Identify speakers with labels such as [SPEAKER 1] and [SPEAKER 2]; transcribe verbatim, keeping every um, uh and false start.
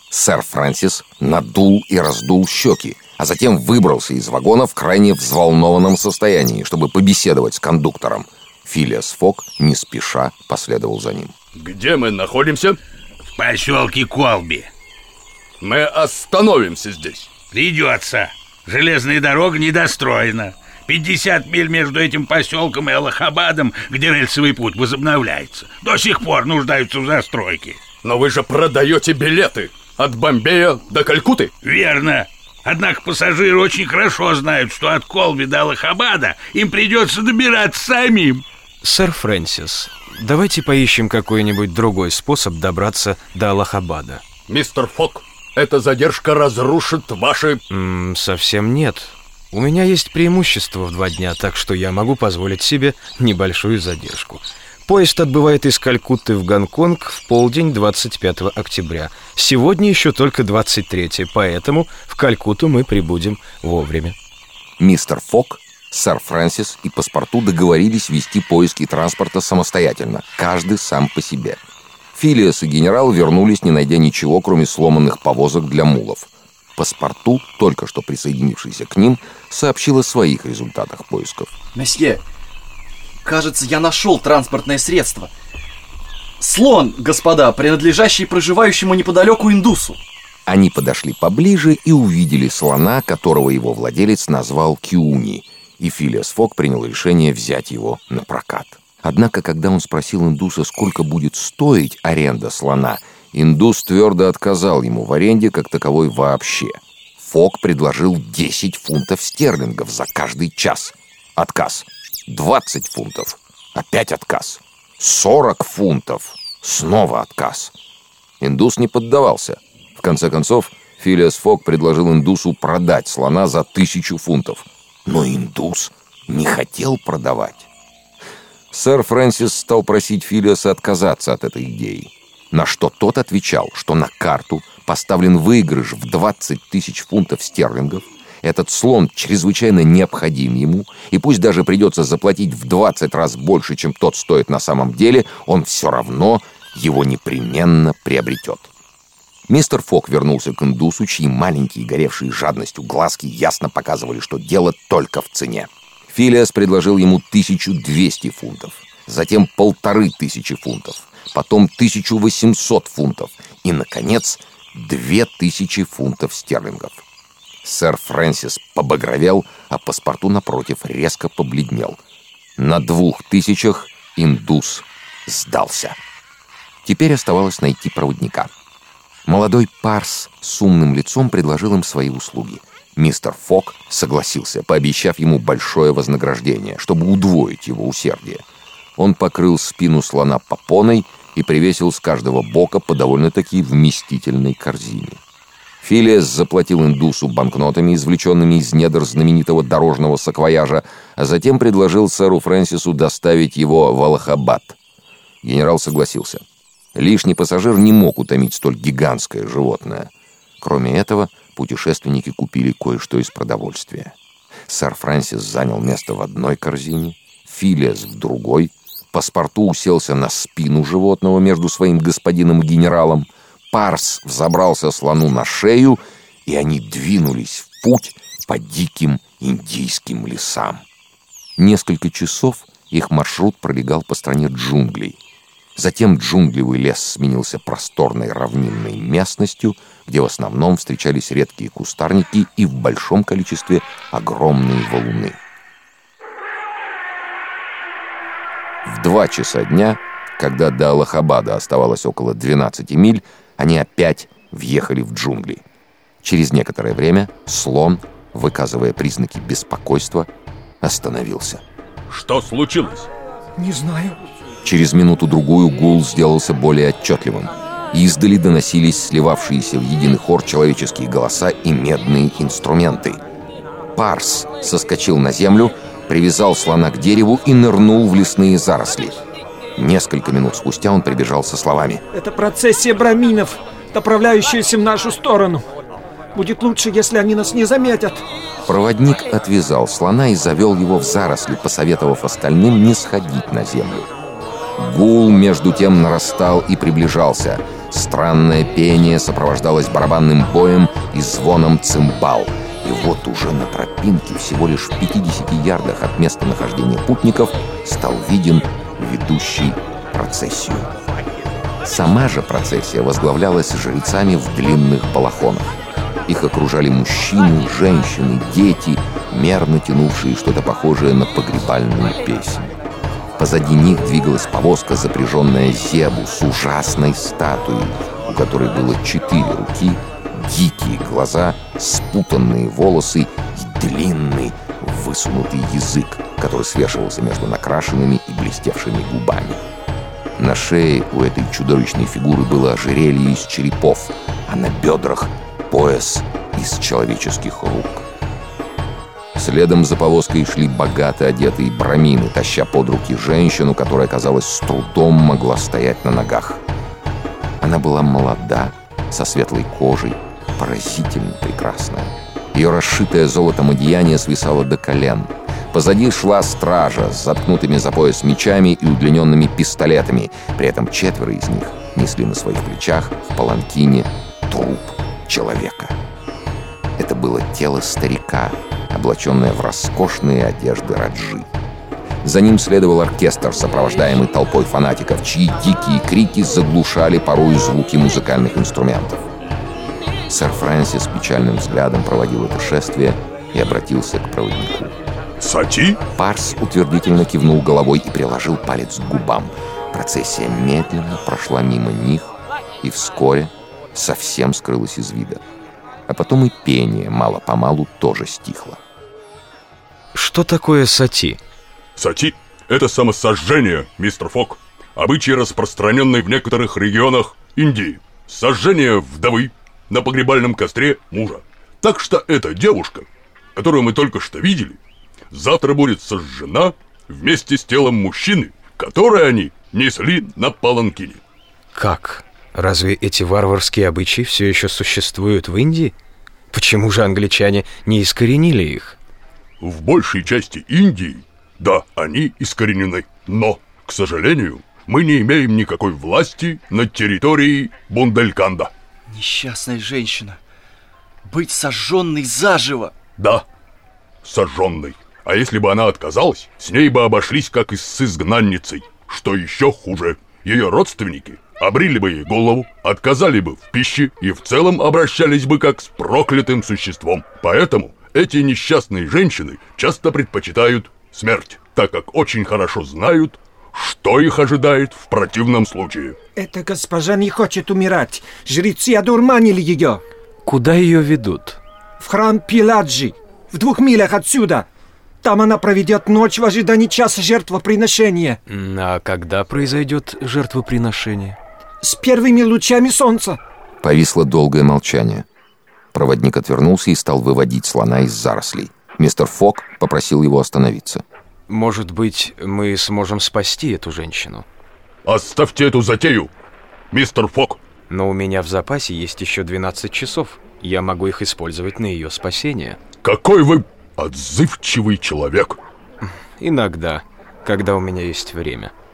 [SPEAKER 1] Сэр Фрэнсис надул и раздул щеки, а затем выбрался из вагона в крайне взволнованном состоянии, чтобы побеседовать с кондуктором. Филиас Фок не спеша последовал за ним.
[SPEAKER 2] Где мы находимся?
[SPEAKER 3] В поселке Колби.
[SPEAKER 2] Мы остановимся здесь.
[SPEAKER 3] Придется. Железная дорога недостроена. пятьдесят миль между этим поселком и Аллахабадом, где рельсовый путь возобновляется, до сих пор нуждаются в застройке.
[SPEAKER 2] Но вы же продаете билеты от Бомбея до Калькутты.
[SPEAKER 3] Верно. Однако пассажиры очень хорошо знают, что от Колби до Аллахабада им придется добираться самим.
[SPEAKER 4] Сэр Фрэнсис, давайте поищем какой-нибудь другой способ добраться до Аллахабада.
[SPEAKER 2] Мистер Фок, эта задержка разрушит ваши...
[SPEAKER 4] М-м, совсем нет. У меня есть преимущество в два дня, так что я могу позволить себе небольшую задержку. Поезд отбывает из Калькутты в Гонконг в полдень двадцать пятого октября. Сегодня еще только двадцать третье, поэтому в Калькутту мы прибудем вовремя.
[SPEAKER 1] Мистер Фок, сэр Фрэнсис и паспорту договорились вести поиски транспорта самостоятельно, каждый сам по себе. Филиас и генерал вернулись, не найдя ничего, кроме сломанных повозок для мулов. Паспорту, только что присоединившийся к ним, сообщил о своих результатах поисков.
[SPEAKER 5] Месье, кажется, я нашел транспортное средство. Слон, господа, принадлежащий проживающему неподалеку индусу.
[SPEAKER 1] Они подошли поближе и увидели слона, которого его владелец назвал Киуни, и Филиас Фок принял решение взять его на прокат. Однако, когда он спросил индуса, сколько будет стоить аренда слона, индус твердо отказал ему в аренде как таковой вообще. Фок предложил десять фунтов стерлингов за каждый час. Отказ. двадцать фунтов. Опять отказ. сорок фунтов. Снова отказ. Индус не поддавался. В конце концов, Филиас Фок предложил индусу продать слона за тысячу фунтов. Но индус не хотел продавать. Сэр Фрэнсис стал просить Филиаса отказаться от этой идеи, на что тот отвечал, что на карту поставлен выигрыш в двадцать тысяч фунтов стерлингов, этот слон чрезвычайно необходим ему, и пусть даже придется заплатить в двадцать раз больше, чем тот стоит на самом деле, он все равно его непременно приобретет. Мистер Фок вернулся к индусу, чьи маленькие, горевшие жадностью глазки ясно показывали, что дело только в цене. Филиас предложил ему тысячу двести фунтов, затем полторы тысячи фунтов, потом тысячу восемьсот фунтов и, наконец, две тысячи фунтов стерлингов. Сэр Фрэнсис побагровел, а паспорту, напротив, резко побледнел. На двух тысячах индус сдался. Теперь оставалось найти проводника. Молодой парс с умным лицом предложил им свои услуги. Мистер Фок согласился, пообещав ему большое вознаграждение, чтобы удвоить его усердие. Он покрыл спину слона попоной и привесил с каждого бока по довольно-таки вместительной корзине. Филиас заплатил индусу банкнотами, извлеченными из недр знаменитого дорожного саквояжа, а затем предложил сэру Фрэнсису доставить его в Аллахабад. Генерал согласился. Лишний пассажир не мог утомить столь гигантское животное. Кроме этого, путешественники купили кое-что из продовольствия. Сэр Фрэнсис занял место в одной корзине, Филиас в другой, паспорту уселся на спину животного между своим господином и генералом, парс взобрался слону на шею, и они двинулись в путь по диким индийским лесам. Несколько часов их маршрут пролегал по стране джунглей. Затем джунглевый лес сменился просторной равнинной местностью, где в основном встречались редкие кустарники и в большом количестве огромные валуны. В два часа дня, когда до Аллахабада оставалось около двенадцати миль, они опять въехали в джунгли. Через некоторое время слон, выказывая признаки беспокойства, остановился.
[SPEAKER 2] Что случилось?
[SPEAKER 6] Не знаю.
[SPEAKER 1] Через минуту-другую гул сделался более отчетливым. Издали доносились сливавшиеся в единый хор человеческие голоса и медные инструменты. Парс соскочил на землю, привязал слона к дереву и нырнул в лесные заросли. Несколько минут спустя он прибежал со словами:
[SPEAKER 6] «Это процессия браминов, направляющаяся в нашу сторону. Будет лучше, если они нас не заметят».
[SPEAKER 1] Проводник отвязал слона и завел его в заросли, посоветовав остальным не сходить на землю. Гул между тем нарастал и приближался. Странное пение сопровождалось барабанным боем и звоном цимбал. И вот уже на тропинке, всего лишь в пятидесяти ярдах от места нахождения путников, стал виден ведущий процессию. Сама же процессия возглавлялась жрецами в длинных балахонах. Их окружали мужчины, женщины, дети, мерно тянувшие что-то похожее на погребальную песнь. Позади них двигалась повозка, запряженная зебу с ужасной статуей, у которой было четыре руки, дикие глаза, спутанные волосы и длинный высунутый язык, который свешивался между накрашенными и блестевшими губами. На шее у этой чудовищной фигуры было ожерелье из черепов, а на бедрах пояс из человеческих рук. Следом за повозкой шли богато одетые брамины, таща под руки женщину, которая, казалось, с трудом могла стоять на ногах. Она была молода, со светлой кожей, поразительно прекрасная. Ее расшитое золотом одеяние свисало до колен. Позади шла стража с заткнутыми за пояс мечами и удлиненными пистолетами. При этом четверо из них несли на своих плечах в паланкине труп человека. Это было тело старика, облаченное в роскошные одежды раджи. За ним следовал оркестр, сопровождаемый толпой фанатиков, чьи дикие крики заглушали порой звуки музыкальных инструментов. Сэр Фрэнсис печальным взглядом проводил это шествие и обратился к проводнику.
[SPEAKER 2] Сати?
[SPEAKER 1] Парс утвердительно кивнул головой и приложил палец к губам. Процессия медленно прошла мимо них и вскоре совсем скрылась из вида. А потом и пение мало-помалу тоже стихло.
[SPEAKER 4] Что такое сати?
[SPEAKER 2] Сати — это самосожжение, мистер Фок. Обычай, распространенный в некоторых регионах Индии. Сожжение вдовы на погребальном костре мужа. Так что эта девушка, которую мы только что видели, завтра будет сожжена вместе с телом мужчины, которое они несли на паланкине.
[SPEAKER 4] Как? Разве эти варварские обычаи все еще существуют в Индии? Почему же англичане не искоренили их?
[SPEAKER 2] В большей части Индии, да, они искоренены. Но, к сожалению, мы не имеем никакой власти над территорией Бундельканда.
[SPEAKER 5] Несчастная женщина. Быть сожженной заживо.
[SPEAKER 2] Да, сожженной. А если бы она отказалась, с ней бы обошлись как и с изгнанницей. Что еще хуже, ее родственники обрили бы ей голову, отказали бы в пище и в целом обращались бы как с проклятым существом. Поэтому эти несчастные женщины часто предпочитают смерть, так как очень хорошо знают, что их ожидает в противном случае.
[SPEAKER 6] Эта госпожа не хочет умирать. Жрецы одурманили ее.
[SPEAKER 4] Куда ее ведут?
[SPEAKER 6] В храм Пиладжи, в двух милях отсюда. Там она проведет ночь в ожидании часа жертвоприношения.
[SPEAKER 4] А когда произойдет жертвоприношение?
[SPEAKER 6] С первыми лучами солнца.
[SPEAKER 1] Повисло долгое молчание. Проводник отвернулся и стал выводить слона из зарослей. Мистер Фок попросил его остановиться.
[SPEAKER 4] Может быть, мы сможем спасти эту женщину?
[SPEAKER 2] Оставьте эту затею, мистер Фок.
[SPEAKER 4] Но у меня в запасе есть еще двенадцать часов. Я могу их использовать на ее спасение.
[SPEAKER 2] Какой вы отзывчивый человек.
[SPEAKER 4] Иногда, когда у меня есть время.